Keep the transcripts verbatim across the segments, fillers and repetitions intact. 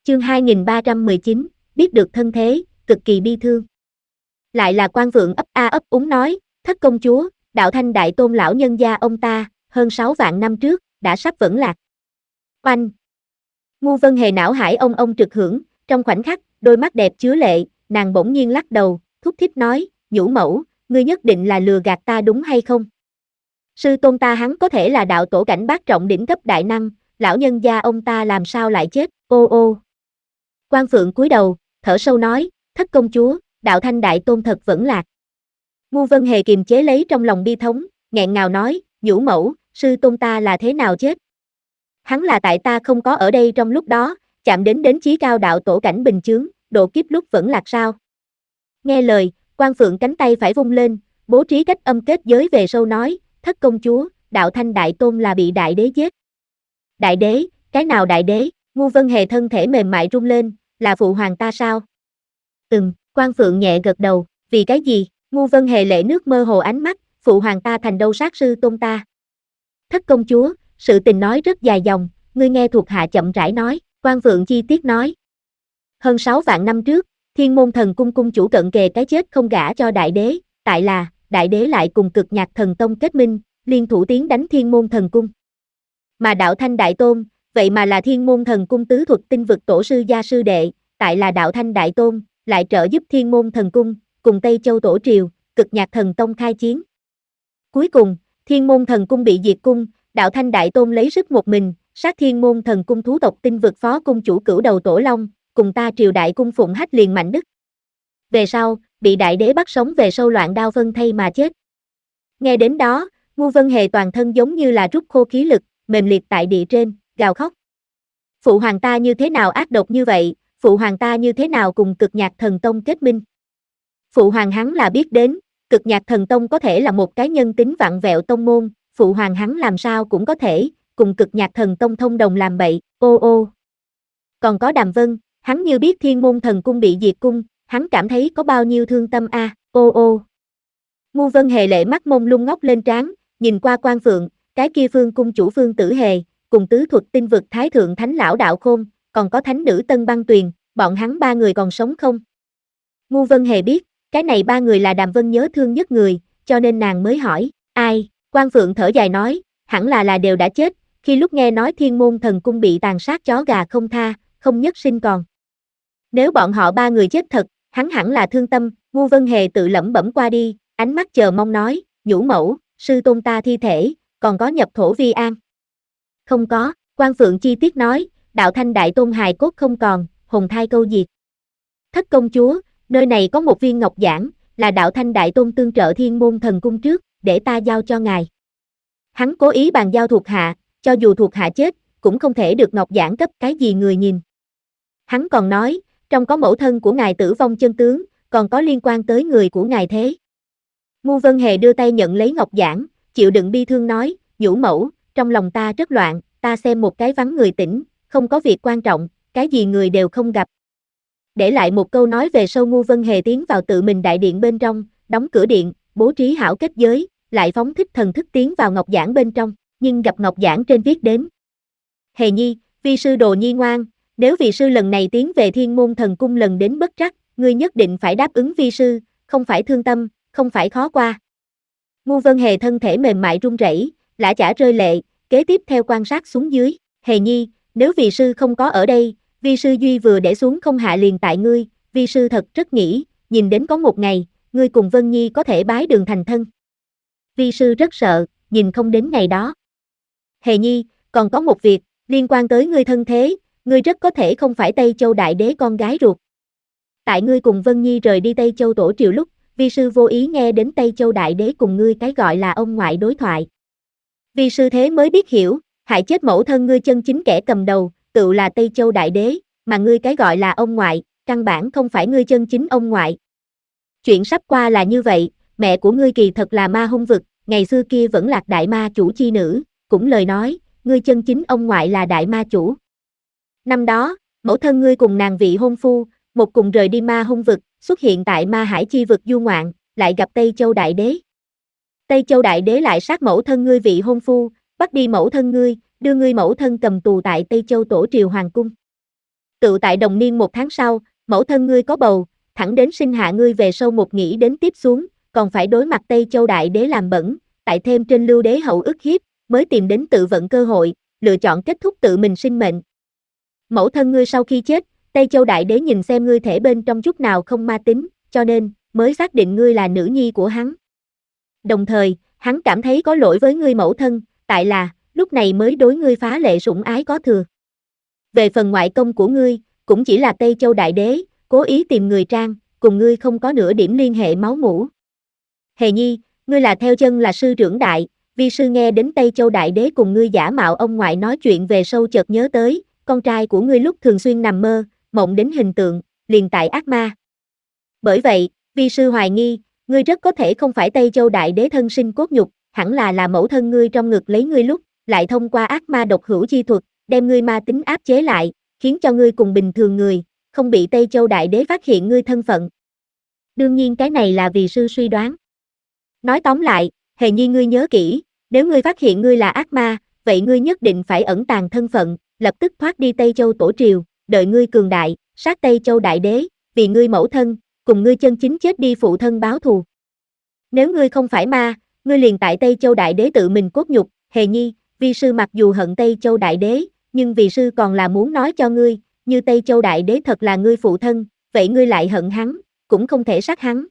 Chương hai nghìn ba trăm mười chín, biết được thân thế, cực kỳ bi thương. Lại là Quan Vượng ấp a ấp úng nói, thất công chúa, đạo Thanh Đại Tôn lão nhân gia ông ta, hơn sáu vạn năm trước, đã sắp vẫn lạc. Oanh! Ngu Vân Hề não hải ông ông trực hưởng, trong khoảnh khắc, đôi mắt đẹp chứa lệ, nàng bỗng nhiên lắc đầu, thúc thích nói, nhũ mẫu, ngươi nhất định là lừa gạt ta đúng hay không? Sư tôn ta hắn có thể là đạo tổ cảnh bát trọng đỉnh cấp đại năng, lão nhân gia ông ta làm sao lại chết, ô ô. Quan Phượng cúi đầu, thở sâu nói, thất công chúa, đạo Thanh Đại Tôn thật vẫn lạc. Ngu Vân Hề kiềm chế lấy trong lòng bi thống, nghẹn ngào nói, nhũ mẫu, sư tôn ta là thế nào chết? Hắn là tại ta không có ở đây trong lúc đó, chạm đến đến chí cao đạo tổ cảnh bình chướng, độ kiếp lúc vẫn lạc sao? Nghe lời, Quan Phượng cánh tay phải vung lên, bố trí cách âm kết giới về sâu nói, thất công chúa, đạo Thanh Đại Tôn là bị đại đế giết. Đại đế, cái nào đại đế? Ngu Vân Hề thân thể mềm mại rung lên, là phụ hoàng ta sao? Ừm, Quan Phượng nhẹ gật đầu, vì cái gì? Ngu Vân Hề lệ nước mơ hồ ánh mắt, phụ hoàng ta thành đâu sát sư tôn ta. Thất công chúa, sự tình nói rất dài dòng, ngươi nghe thuộc hạ chậm rãi nói, Quan Phượng chi tiết nói. Hơn sáu vạn năm trước, Thiên Môn Thần Cung cung chủ cận kề cái chết không gả cho đại đế, tại là, đại đế lại cùng Cực Nhạc Thần Tông kết minh, liên thủ tiến đánh Thiên Môn Thần Cung. Mà đạo Thanh Đại Tôn, vậy mà là Thiên Môn Thần Cung tứ thuật tinh vực tổ sư gia sư đệ, tại là đạo Thanh Đại Tôn, lại trợ giúp Thiên Môn Thần Cung, cùng Tây Châu Tổ Triều, Cực Nhạc Thần Tông khai chiến. Cuối cùng, Thiên Môn Thần Cung bị diệt cung, đạo Thanh Đại Tôn lấy sức một mình, sát Thiên Môn Thần Cung thú tộc tinh vực phó cung chủ cửu đầu Tổ Long, cùng ta triều đại cung phụng Hách liền mạnh đức. Về sau, bị đại đế bắt sống về sâu loạn đao phân thây mà chết. Nghe đến đó, Ngu Vân Hề toàn thân giống như là rút khô khí lực, mềm liệt tại địa trên, gào khóc. Phụ hoàng ta như thế nào ác độc như vậy, phụ hoàng ta như thế nào cùng Cực Nhạc Thần Tông kết minh. Phụ hoàng hắn là biết đến, Cực Nhạc Thần Tông có thể là một cái nhân tính vặn vẹo tông môn, phụ hoàng hắn làm sao cũng có thể, cùng Cực Nhạc Thần Tông thông đồng làm bậy, ô ô. Còn có Đàm Vân, hắn như biết Thiên Môn Thần Cung bị diệt cung, hắn cảm thấy có bao nhiêu thương tâm a, à, ô ô. Ngu Vân Hề lệ mắt mông lung ngóc lên trán, nhìn qua Quan Phượng, cái kia Phương cung chủ Phương Tử Hề, cùng tứ thuật tinh vực Thái Thượng Thánh Lão Đạo Khôn, còn có thánh nữ Tân Băng Tuyền, bọn hắn ba người còn sống không? Ngu Vân Hề biết, cái này ba người là Đàm Vân nhớ thương nhất người, cho nên nàng mới hỏi, ai? Quan Phượng thở dài nói, hẳn là là đều đã chết, khi lúc nghe nói Thiên Môn Thần Cung bị tàn sát chó gà không tha, không nhất sinh còn. Nếu bọn họ ba người chết thật, hắn hẳn là thương tâm, Ngu Vân Hề tự lẩm bẩm qua đi, ánh mắt chờ mong nói, nhũ mẫu, sư tôn ta thi thể, còn có nhập thổ vi an. Không có, Quan Phượng chi tiết nói, đạo Thanh Đại Tôn hài cốt không còn, hồn thai câu diệt. Thất công chúa, nơi này có một viên ngọc giản, là đạo Thanh Đại Tôn tương trợ Thiên Môn Thần Cung trước, để ta giao cho ngài. Hắn cố ý bàn giao thuộc hạ, cho dù thuộc hạ chết, cũng không thể được ngọc giản cấp cái gì người nhìn. Hắn còn nói, trong có mẫu thân của ngài tử vong chân tướng, còn có liên quan tới người của ngài thế. Ngu Vân Hề đưa tay nhận lấy ngọc giản, chịu đựng bi thương nói, nhũ mẫu, trong lòng ta rất loạn, ta xem một cái vắng người tỉnh, không có việc quan trọng, cái gì người đều không gặp. Để lại một câu nói về sau Ngu Vân Hề tiến vào tự mình đại điện bên trong, đóng cửa điện, bố trí hảo kết giới, lại phóng thích thần thức tiến vào ngọc giản bên trong, nhưng gặp ngọc giản trên viết đến. Hề nhi, vi sư đồ nhi ngoan, nếu vi sư lần này tiến về Thiên Môn Thần Cung lần đến bất trắc, ngươi nhất định phải đáp ứng vi sư, không phải thương tâm, không phải khó qua. Ngu Vân Hề thân thể mềm mại run rẩy, lã chả rơi lệ, kế tiếp theo quan sát xuống dưới, Hề nhi, nếu vi sư không có ở đây, vi sư duy vừa để xuống không hạ liền tại ngươi, vi sư thật rất nghĩ, nhìn đến có một ngày, ngươi cùng Vân Nhi có thể bái đường thành thân. Vi sư rất sợ, nhìn không đến ngày đó. Hề nhi, còn có một việc, liên quan tới ngươi thân thế, ngươi rất có thể không phải Tây Châu Đại Đế con gái ruột. Tại ngươi cùng Vân Nhi rời đi Tây Châu Tổ Triều lúc, vi sư vô ý nghe đến Tây Châu Đại Đế cùng ngươi cái gọi là ông ngoại đối thoại. Vi sư thế mới biết hiểu, hại chết mẫu thân ngươi chân chính kẻ cầm đầu, tự là Tây Châu Đại Đế, mà ngươi cái gọi là ông ngoại, căn bản không phải ngươi chân chính ông ngoại. Chuyện sắp qua là như vậy, mẹ của ngươi kỳ thật là ma hung vực, ngày xưa kia vẫn lạc đại ma chủ chi nữ, cũng lời nói, ngươi chân chính ông ngoại là đại ma chủ. Năm đó, mẫu thân ngươi cùng nàng vị hôn phu, một cùng rời đi ma hung vực, xuất hiện tại ma hải chi vực du ngoạn, lại gặp Tây Châu Đại Đế. Tây Châu Đại Đế lại sát mẫu thân ngươi vị hôn phu, bắt đi mẫu thân ngươi, đưa ngươi mẫu thân cầm tù tại Tây Châu Tổ Triều Hoàng Cung. Tự tại đồng niên một tháng sau, mẫu thân ngươi có bầu, thẳng đến sinh hạ ngươi về sau một nghĩ đến tiếp xuống, còn phải đối mặt Tây Châu Đại Đế làm bẩn, tại thêm trên Lưu Đế hậu ức hiếp, mới tìm đến tự vận cơ hội, lựa chọn kết thúc tự mình sinh mệnh. Mẫu thân ngươi sau khi chết, Tây Châu Đại Đế nhìn xem ngươi thể bên trong chút nào không ma tính, cho nên, mới xác định ngươi là nữ nhi của hắn. Đồng thời, hắn cảm thấy có lỗi với ngươi mẫu thân, tại là, lúc này mới đối ngươi phá lệ sủng ái có thừa. Về phần ngoại công của ngươi, cũng chỉ là Tây Châu Đại Đế, cố ý tìm người trang, cùng ngươi không có nửa điểm liên hệ máu mủ. Hề Nhi, ngươi là theo chân là sư trưởng đại, vi sư nghe đến Tây Châu Đại Đế cùng ngươi giả mạo ông ngoại nói chuyện về sau chợt nhớ tới, con trai của ngươi lúc thường xuyên nằm mơ, mộng đến hình tượng, liền tại ác ma. Bởi vậy, vi sư hoài nghi, ngươi rất có thể không phải Tây Châu Đại Đế thân sinh cốt nhục, hẳn là là mẫu thân ngươi trong ngực lấy ngươi lúc, lại thông qua ác ma độc hữu chi thuật, đem ngươi ma tính áp chế lại, khiến cho ngươi cùng bình thường người, không bị Tây Châu Đại Đế phát hiện ngươi thân phận. Đương nhiên cái này là vì sư suy đoán. Nói tóm lại, Hề Nhi ngươi nhớ kỹ, nếu ngươi phát hiện ngươi là ác ma, vậy ngươi nhất định phải ẩn tàng thân phận, lập tức thoát đi Tây Châu Tổ Triều, đợi ngươi cường đại, sát Tây Châu Đại Đế, vì ngươi mẫu thân, cùng ngươi chân chính chết đi phụ thân báo thù. Nếu ngươi không phải ma, ngươi liền tại Tây Châu Đại Đế tự mình cốt nhục, Hề Nhi, vi sư mặc dù hận Tây Châu Đại Đế, nhưng vì sư còn là muốn nói cho ngươi, như Tây Châu Đại Đế thật là ngươi phụ thân, vậy ngươi lại hận hắn, cũng không thể sát hắn.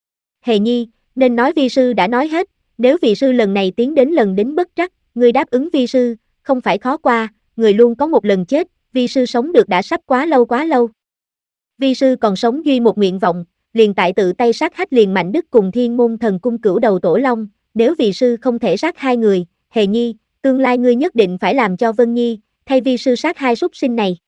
Hề Nhi, nên nói vi sư đã nói hết, nếu vi sư lần này tiến đến lần đến bất trắc, ngươi đáp ứng vi sư, không phải khó qua, người luôn có một lần chết, vi sư sống được đã sắp quá lâu quá lâu. Vi sư còn sống duy một nguyện vọng, liền tại tự tay sát hách liền Mạnh Đức cùng Thiên Môn Thần Cung cửu đầu tổ long, nếu vi sư không thể sát hai người, Hề Nhi, tương lai ngươi nhất định phải làm cho Vân Nhi, thay vi sư sát hai súc sinh này.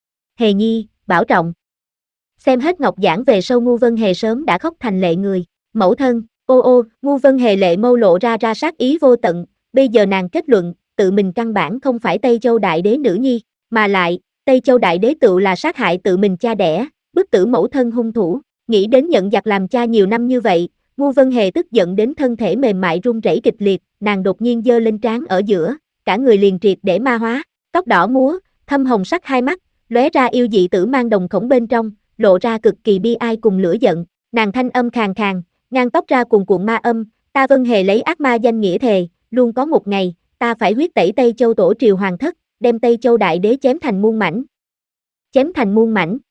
Hề Nhi, bảo trọng. Xem hết ngọc giảng về sau Ngu Vân Hề sớm đã khóc thành lệ người, mẫu thân, ô ô, Ngu Vân Hề lệ mâu lộ ra ra sát ý vô tận, bây giờ nàng kết luận, tự mình căn bản không phải Tây Châu Đại Đế nữ nhi, mà lại, Tây Châu Đại Đế tự là sát hại tự mình cha đẻ, bức tử mẫu thân hung thủ, nghĩ đến nhận giặc làm cha nhiều năm như vậy, Ngu Vân Hề tức giận đến thân thể mềm mại run rẩy kịch liệt, nàng đột nhiên giơ lên trán ở giữa, cả người liền triệt để ma hóa, tóc đỏ múa, thâm hồng sắc hai mắt, lóe ra yêu dị tử mang đồng khổng bên trong, lộ ra cực kỳ bi ai cùng lửa giận, nàng thanh âm khàn khàn, ngang tóc ra cuồn cuộn ma âm, ta Vân Hề lấy ác ma danh nghĩa thề, luôn có một ngày, ta phải huyết tẩy Tây Châu Tổ Triều hoàng thất, đem Tây Châu Đại Đế chém thành muôn mảnh. Chém thành muôn mảnh.